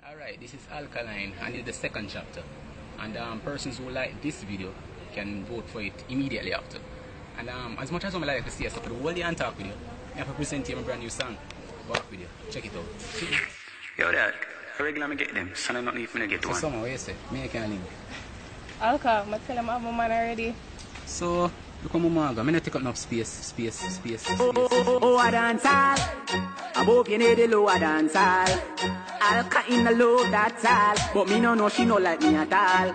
Alright, this is Alkaline and it's the second chapter. And persons who like this video can vote for it immediately after. And as much as I'm like to see us for the whole day and talk with you, I have to present you my brand new song. Walk with you. Check it out. Yo, Dad, I regularly get them, so I don't need to get so one. So, what you say? Me, I can't link. Alka, I tell him I have a man already. So, look at my manga. I don't take up enough space. Oh, I dance all. Above you need the low, I dance all. Alka in the low, that's all. But me no know she no like me at all.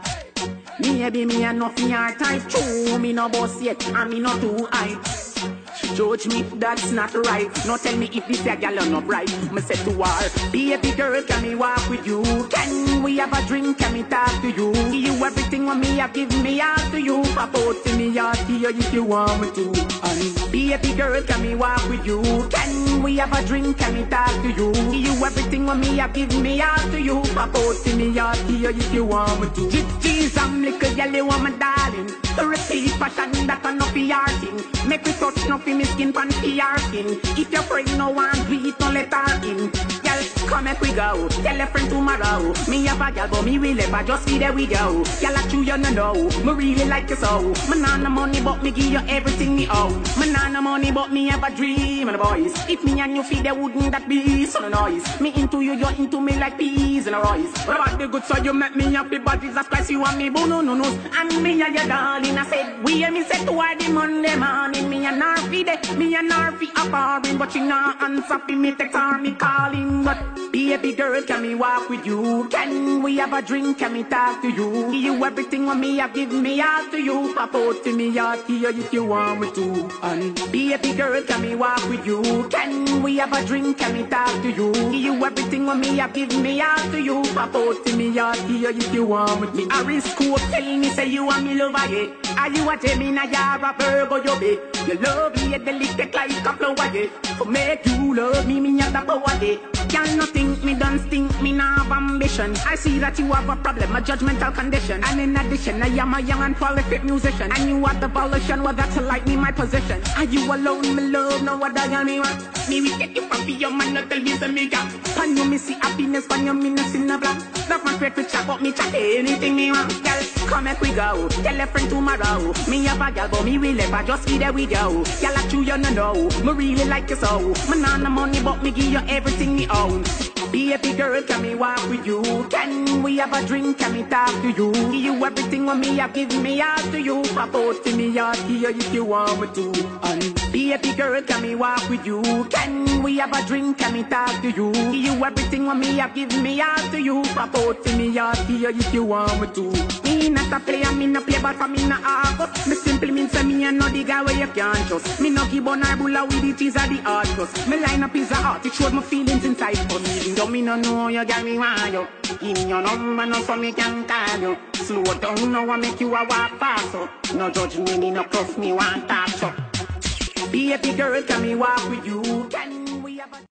Me be me and nothing her type. True, me no boss yet, and me no too hype. She judge me, that's not right. No tell me if this a gal or not bright. Me say to her, baby girl, can me walk with you? Can we have a drink? Can me talk to you? Give you everything when me have give me all to you. Pop out to me heart to you if you want me to. And baby girl, can me walk with you? Can we have a drink? Can me talk to you? Give you everything when me have give me all to you. Pop out to me heart to you if you want me to. Gypsies, I'm little girl, you want my darling. To repeat fashion, that a no PR thing. Make me touch no fi me skin pan PR skin. If your friend no want do it, no let her in. Girl, come make we go. Tell a friend tomorrow. Me have a girl, but me will ever just be there with you. Girl, I chew you no know. Me really like you so. Me nah no money, but me give you everything me own. Me nah no money, but me have a dream and a boys. If me and you feel there wouldn't that be so noise. Me into you, you're into me like peas and a rice. What about the good so you make me happy, but it's a spice you want me bono no no. And me and your darling. I said, we and me said to her the Monday morning. Me and her fi de, me and her fi apparing. But she not answer fi me text her, me calling. But baby girl, can me walk with you? Can we have a drink? Can me talk to you? Give you everything when me have give me all to you. Pop out to me heart to you if you want me to. And baby girl, can me walk with you? Can we have a drink? Can me talk to you? Give you everything when me have give me all to you. Pop out to me heart to you if you want me to. I risk hope tell me say you want me lover, yeah. Are you a Gemini, you're a Virgo, you be? You love me, you delicate like a flower, yeah. For make you love me, me have the power, yeah. Y'all not think me don't stink, me not have ambition. I see that you have a problem, a judgmental condition. And in addition, I am a young and prolific musician. And you have the volition, well that's like me, my position. Are you alone, me love, no other girl me want? Me we get you from your man, no tell me some me got. Pan you me see happiness, pan you me no see no black. Love my great with chat, but me chat anything me want. Girl, come make we go, tell a friend tomorrow. Me have a girl, but me will ever just be there with you. Girl, I chew you no know, me really like you so. Me nah no money, but me give you everything me own. Baby girl, can me walk with you? Can we have a drink? Can me talk to you? Give you everything when me have give me all to you. Pop out to me heart to you if you want me to. And baby girl, can me walk with you? Can we have a drink? Can me talk to you? Give you everything when me have give me all to you. Pop out to me heart to you if you want me to. Me not a player, me no play, but for me not August. Me simply mean say me and no the guy where you can't trust. Me no give on bulla with the cheese or the hard crust. Me line up is a heart, it showed my feelings inside us. Even though me no know you got me want you. Give me your number now so me can call you. Slow down now I make you a walk faster. No judge me, no cuff me, want talk so. Baby girl, can me walk with you? Can